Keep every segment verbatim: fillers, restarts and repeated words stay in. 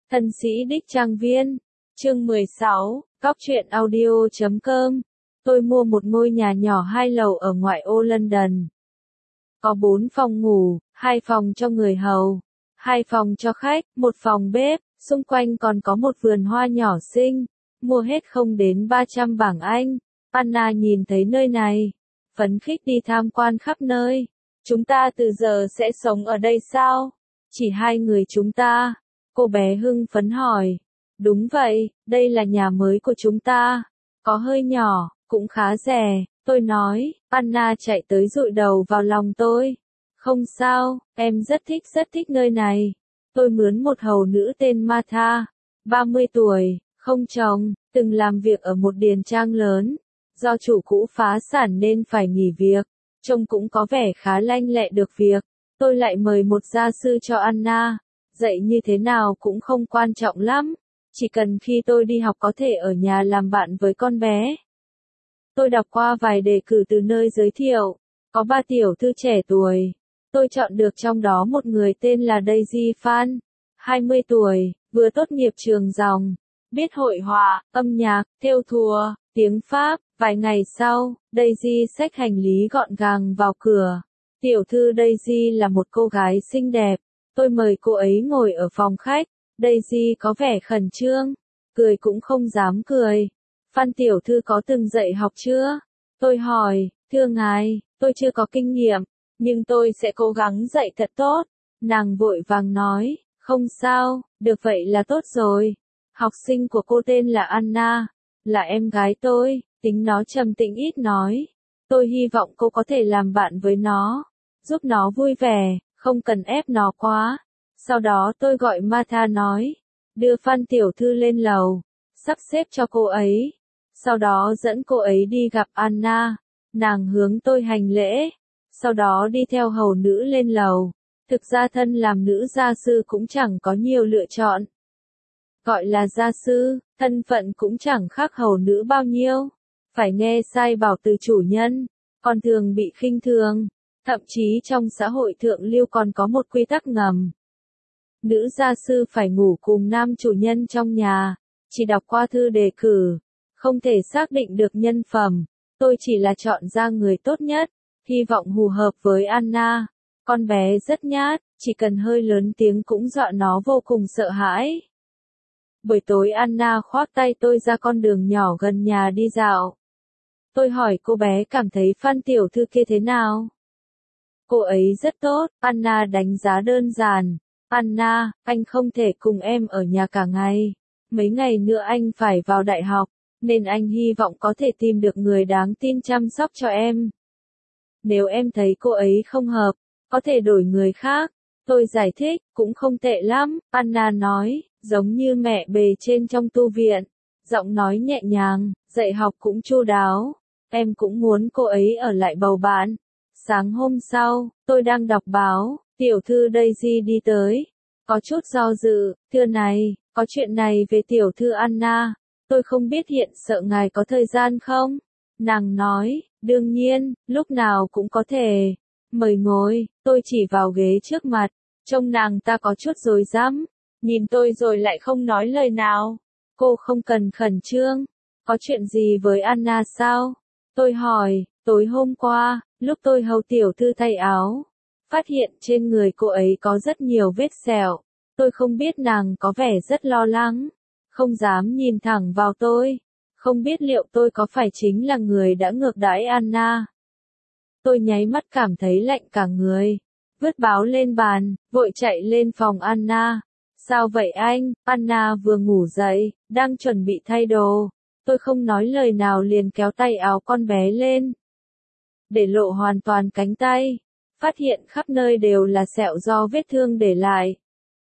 Thân sĩ đích trang viên. Chương mười sáu, Cóc truyện audio chấm com. Tôi mua một ngôi nhà nhỏ hai lầu ở ngoại ô London. Có bốn phòng ngủ, hai phòng cho người hầu, hai phòng cho khách, một phòng bếp, xung quanh còn có một vườn hoa nhỏ xinh. Mua hết không đến ba trăm bảng Anh. Anna nhìn thấy nơi này, phấn khích đi tham quan khắp nơi. Chúng ta từ giờ sẽ sống ở đây sao? Chỉ hai người chúng ta? Cô bé hưng phấn hỏi. Đúng vậy, đây là nhà mới của chúng ta. Có hơi nhỏ, cũng khá rẻ, tôi nói. Anna chạy tới dụi đầu vào lòng tôi. Không sao, em rất thích rất thích nơi này. Tôi mướn một hầu nữ tên Martha, ba mươi tuổi, không chồng, từng làm việc ở một điền trang lớn. Do chủ cũ phá sản nên phải nghỉ việc. Trông cũng có vẻ khá lanh lẹ được việc. Tôi lại mời một gia sư cho Anna. Dạy như thế nào cũng không quan trọng lắm. Chỉ cần khi tôi đi học có thể ở nhà làm bạn với con bé. Tôi đọc qua vài đề cử từ nơi giới thiệu. Có ba tiểu thư trẻ tuổi. Tôi chọn được trong đó một người tên là Daisy Phan. hai mươi tuổi, vừa tốt nghiệp trường dòng. Biết hội họa, âm nhạc, thêu thùa, tiếng Pháp. Vài ngày sau, Daisy xách hành lý gọn gàng vào cửa. Tiểu thư Daisy là một cô gái xinh đẹp. Tôi mời cô ấy ngồi ở phòng khách. Daisy có vẻ khẩn trương, cười cũng không dám cười. Phan tiểu thư có từng dạy học chưa? Tôi hỏi, thưa ngài, tôi chưa có kinh nghiệm, nhưng tôi sẽ cố gắng dạy thật tốt. Nàng vội vàng nói, không sao, được vậy là tốt rồi. Học sinh của cô tên là Anna, là em gái tôi, tính nó trầm tĩnh ít nói. Tôi hy vọng cô có thể làm bạn với nó, giúp nó vui vẻ, không cần ép nó quá. Sau đó tôi gọi Martha nói, đưa Phan tiểu thư lên lầu, sắp xếp cho cô ấy. Sau đó dẫn cô ấy đi gặp Anna. Nàng hướng tôi hành lễ, sau đó đi theo hầu nữ lên lầu. Thực ra thân làm nữ gia sư cũng chẳng có nhiều lựa chọn. Gọi là gia sư, thân phận cũng chẳng khác hầu nữ bao nhiêu. Phải nghe sai bảo từ chủ nhân, còn thường bị khinh thường. Thậm chí trong xã hội thượng lưu còn có một quy tắc ngầm. Nữ gia sư phải ngủ cùng nam chủ nhân trong nhà, chỉ đọc qua thư đề cử, không thể xác định được nhân phẩm. Tôi chỉ là chọn ra người tốt nhất, hy vọng hù hợp với Anna. Con bé rất nhát, chỉ cần hơi lớn tiếng cũng dọa nó vô cùng sợ hãi. Buổi tối Anna khoác tay tôi ra con đường nhỏ gần nhà đi dạo. Tôi hỏi cô bé cảm thấy Phan tiểu thư kia thế nào? Cô ấy rất tốt, Anna đánh giá đơn giản. Anna, anh không thể cùng em ở nhà cả ngày. Mấy ngày nữa anh phải vào đại học, nên anh hy vọng có thể tìm được người đáng tin chăm sóc cho em. Nếu em thấy cô ấy không hợp, có thể đổi người khác. Tôi giải thích, cũng không tệ lắm, Anna nói, giống như mẹ bề trên trong tu viện. Giọng nói nhẹ nhàng, dạy học cũng chu đáo. Em cũng muốn cô ấy ở lại bầu bạn. Sáng hôm sau, tôi đang đọc báo. Tiểu thư Daisy đi tới, có chút do dự, thưa này, có chuyện này về tiểu thư Anna, tôi không biết hiện sợ ngài có thời gian không? Nàng nói, đương nhiên, lúc nào cũng có thể, mời ngồi. Tôi chỉ vào ghế trước mặt, trông nàng ta có chút rối rắm, nhìn tôi rồi lại không nói lời nào. Cô không cần khẩn trương, có chuyện gì với Anna sao? Tôi hỏi, tối hôm qua, lúc tôi hầu tiểu thư thay áo, phát hiện trên người cô ấy có rất nhiều vết sẹo. Tôi không biết nàng có vẻ rất lo lắng, không dám nhìn thẳng vào tôi, không biết liệu tôi có phải chính là người đã ngược đãi Anna. Tôi nháy mắt cảm thấy lạnh cả người, vứt báo lên bàn, vội chạy lên phòng Anna. Sao vậy anh? Anna vừa ngủ dậy, đang chuẩn bị thay đồ. Tôi không nói lời nào liền kéo tay áo con bé lên, để lộ hoàn toàn cánh tay. Phát hiện khắp nơi đều là sẹo do vết thương để lại,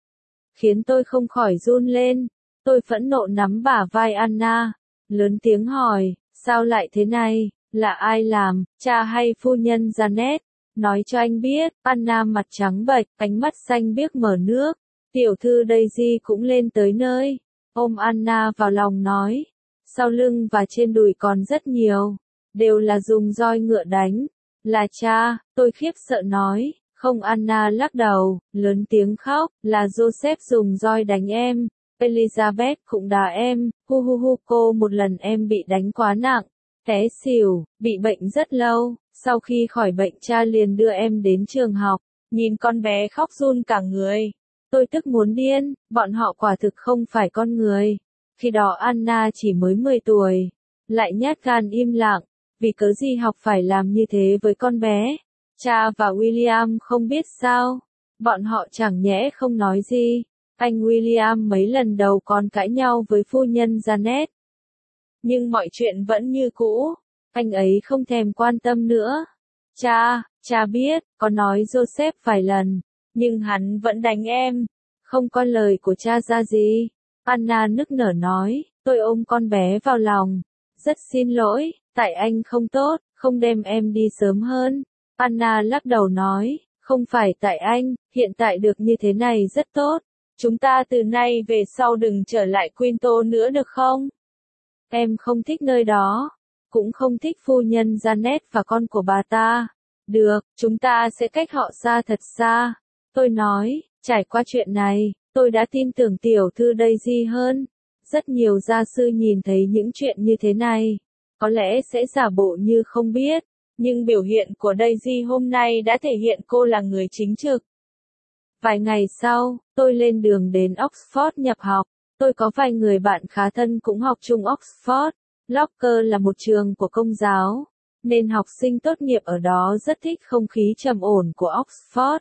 khiến tôi không khỏi run lên. Tôi phẫn nộ nắm bả vai Anna, lớn tiếng hỏi, sao lại thế này, là ai làm, cha hay phu nhân Janet? Nói cho anh biết. Anna mặt trắng bệch, ánh mắt xanh biếc mở nước. Tiểu thư Daisy cũng lên tới nơi, ôm Anna vào lòng nói, sau lưng và trên đùi còn rất nhiều, đều là dùng roi ngựa đánh. Là cha, tôi khiếp sợ nói, không. Anna lắc đầu, lớn tiếng khóc, là Joseph dùng roi đánh em. Elizabeth cũng đá em, hu hu hu cô một lần em bị đánh quá nặng, té xỉu, bị bệnh rất lâu, sau khi khỏi bệnh cha liền đưa em đến trường học, nhìn con bé khóc run cả người. Tôi tức muốn điên, bọn họ quả thực không phải con người. Khi đó Anna chỉ mới mười tuổi, lại nhát gan im lặng, vì cớ gì học phải làm như thế với con bé. Cha và William không biết sao, bọn họ chẳng nhẽ không nói gì. Anh William mấy lần đầu còn cãi nhau với phu nhân Janet. Nhưng mọi chuyện vẫn như cũ, anh ấy không thèm quan tâm nữa. Cha, cha biết, có nói Joseph vài lần, nhưng hắn vẫn đánh em. Không có lời của cha ra gì. Anna nức nở nói, tôi ôm con bé vào lòng. Rất xin lỗi, tại anh không tốt, không đem em đi sớm hơn. Anna lắc đầu nói, không phải tại anh, hiện tại được như thế này rất tốt. Chúng ta từ nay về sau đừng trở lại Quinto nữa được không? Em không thích nơi đó, cũng không thích phu nhân Janet và con của bà ta. Được, chúng ta sẽ cách họ xa thật xa. Tôi nói, trải qua chuyện này, tôi đã tin tưởng tiểu thư Daisy hơn. Rất nhiều gia sư nhìn thấy những chuyện như thế này, có lẽ sẽ giả bộ như không biết, nhưng biểu hiện của Daisy hôm nay đã thể hiện cô là người chính trực. Vài ngày sau, tôi lên đường đến Oxford nhập học. Tôi có vài người bạn khá thân cũng học chung Oxford. Locker là một trường của công giáo, nên học sinh tốt nghiệp ở đó rất thích không khí trầm ổn của Oxford.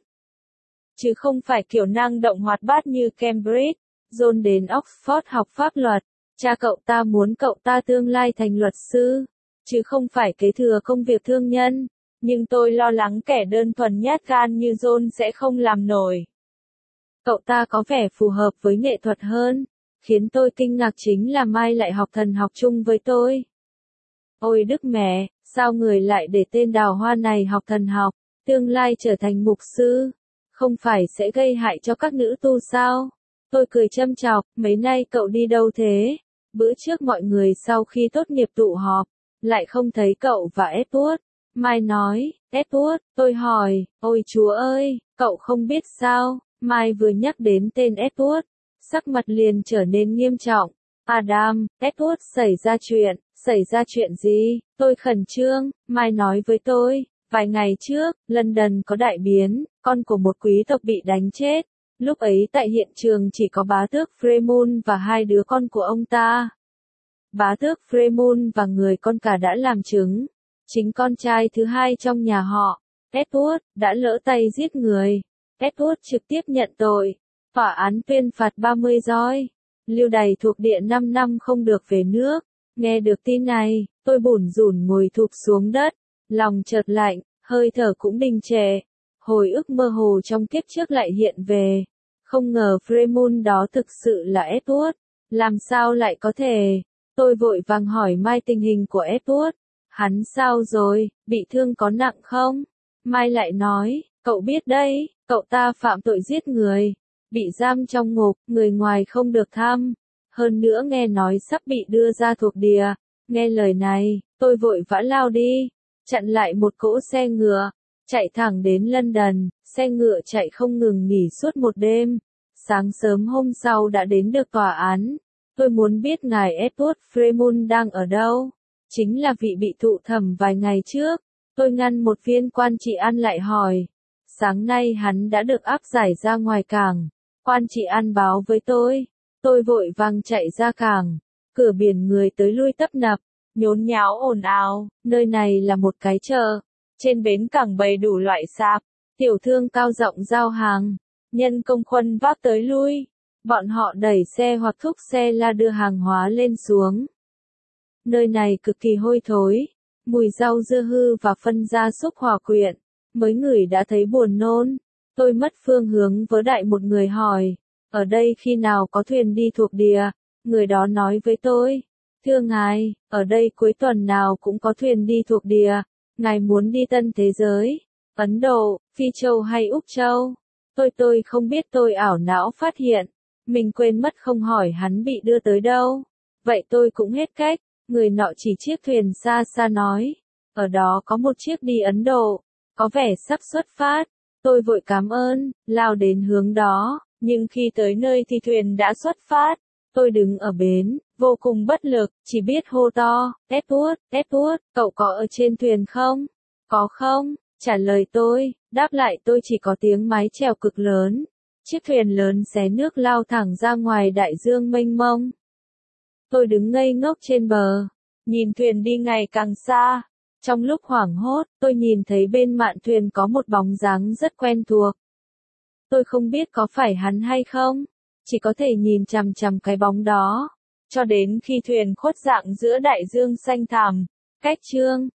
Chứ không phải kiểu năng động hoạt bát như Cambridge. John đến Oxford học pháp luật. Cha cậu ta muốn cậu ta tương lai thành luật sư, chứ không phải kế thừa công việc thương nhân. Nhưng tôi lo lắng kẻ đơn thuần nhát gan như John sẽ không làm nổi. Cậu ta có vẻ phù hợp với nghệ thuật hơn. Khiến tôi kinh ngạc chính là Mai lại học thần học chung với tôi. Ôi đức mẹ, sao người lại để tên đào hoa này học thần học, tương lai trở thành mục sư? Không phải sẽ gây hại cho các nữ tu sao? Tôi cười châm chọc, mấy nay cậu đi đâu thế? Bữa trước mọi người sau khi tốt nghiệp tụ họp, lại không thấy cậu và Edward. Mai nói, Edward, tôi hỏi, ôi chúa ơi, cậu không biết sao? Mai vừa nhắc đến tên Edward, sắc mặt liền trở nên nghiêm trọng. Adam, Edward xảy ra chuyện, xảy ra chuyện gì? Tôi khẩn trương, Mai nói với tôi, vài ngày trước, London có đại biến, con của một quý tộc bị đánh chết. Lúc ấy tại hiện trường chỉ có bá tước Fremont và hai đứa con của ông ta. Bá tước Fremont và người con cả đã làm chứng. Chính con trai thứ hai trong nhà họ, Edward, đã lỡ tay giết người. Edward trực tiếp nhận tội. Tòa án tuyên phạt ba mươi roi. Lưu đày thuộc địa năm năm không được về nước. Nghe được tin này, tôi bủn rủn ngồi thụp xuống đất. Lòng chợt lạnh, hơi thở cũng đình trệ. Hồi ức mơ hồ trong kiếp trước lại hiện về. Không ngờ Fremont đó thực sự là Edward. Làm sao lại có thể? Tôi vội vàng hỏi Mai tình hình của Edward. Hắn sao rồi, bị thương có nặng không? Mai lại nói, cậu biết đấy, cậu ta phạm tội giết người. Bị giam trong ngục, người ngoài không được thăm. Hơn nữa nghe nói sắp bị đưa ra thuộc địa. Nghe lời này, tôi vội vã lao đi. Chặn lại một cỗ xe ngựa. Chạy thẳng đến London, xe ngựa chạy không ngừng nghỉ suốt một đêm. Sáng sớm hôm sau đã đến được tòa án. Tôi muốn biết ngài Edward Fremont đang ở đâu. Chính là vị bị thụ thẩm vài ngày trước. Tôi ngăn một viên quan trị an lại hỏi. Sáng nay hắn đã được áp giải ra ngoài cảng. Quan trị an báo với tôi. Tôi vội vàng chạy ra cảng. Cửa biển người tới lui tấp nập, nhốn nháo ồn ào. Nơi này là một cái chợ. Trên bến cảng bày đủ loại sạp, tiểu thương cao rộng giao hàng, nhân công khuân vác tới lui. Bọn họ đẩy xe hoặc thúc xe la đưa hàng hóa lên xuống. Nơi này cực kỳ hôi thối, mùi rau dưa hư và phân gia súc hòa quyện. Mấy người đã thấy buồn nôn. Tôi mất phương hướng với đại một người hỏi, ở đây khi nào có thuyền đi thuộc địa? Người đó nói với tôi, thưa ngài, ở đây cuối tuần nào cũng có thuyền đi thuộc địa. Ngài muốn đi tân thế giới, Ấn Độ, Phi Châu hay Úc Châu? Tôi tôi không biết, tôi ảo não phát hiện. Mình quên mất không hỏi hắn bị đưa tới đâu. Vậy tôi cũng hết cách. Người nọ chỉ chiếc thuyền xa xa nói. Ở đó có một chiếc đi Ấn Độ. Có vẻ sắp xuất phát. Tôi vội cảm ơn, lao đến hướng đó. Nhưng khi tới nơi thì thuyền đã xuất phát. Tôi đứng ở bến, vô cùng bất lực, chỉ biết hô to, Edward, Edward, cậu có ở trên thuyền không? Có không? Trả lời tôi, đáp lại tôi chỉ có tiếng mái chèo cực lớn. Chiếc thuyền lớn xé nước lao thẳng ra ngoài đại dương mênh mông. Tôi đứng ngây ngốc trên bờ, nhìn thuyền đi ngày càng xa. Trong lúc hoảng hốt, tôi nhìn thấy bên mạn thuyền có một bóng dáng rất quen thuộc. Tôi không biết có phải hắn hay không, chỉ có thể nhìn chằm chằm cái bóng đó, cho đến khi thuyền khuất dạng giữa đại dương xanh thẳm. Cách chương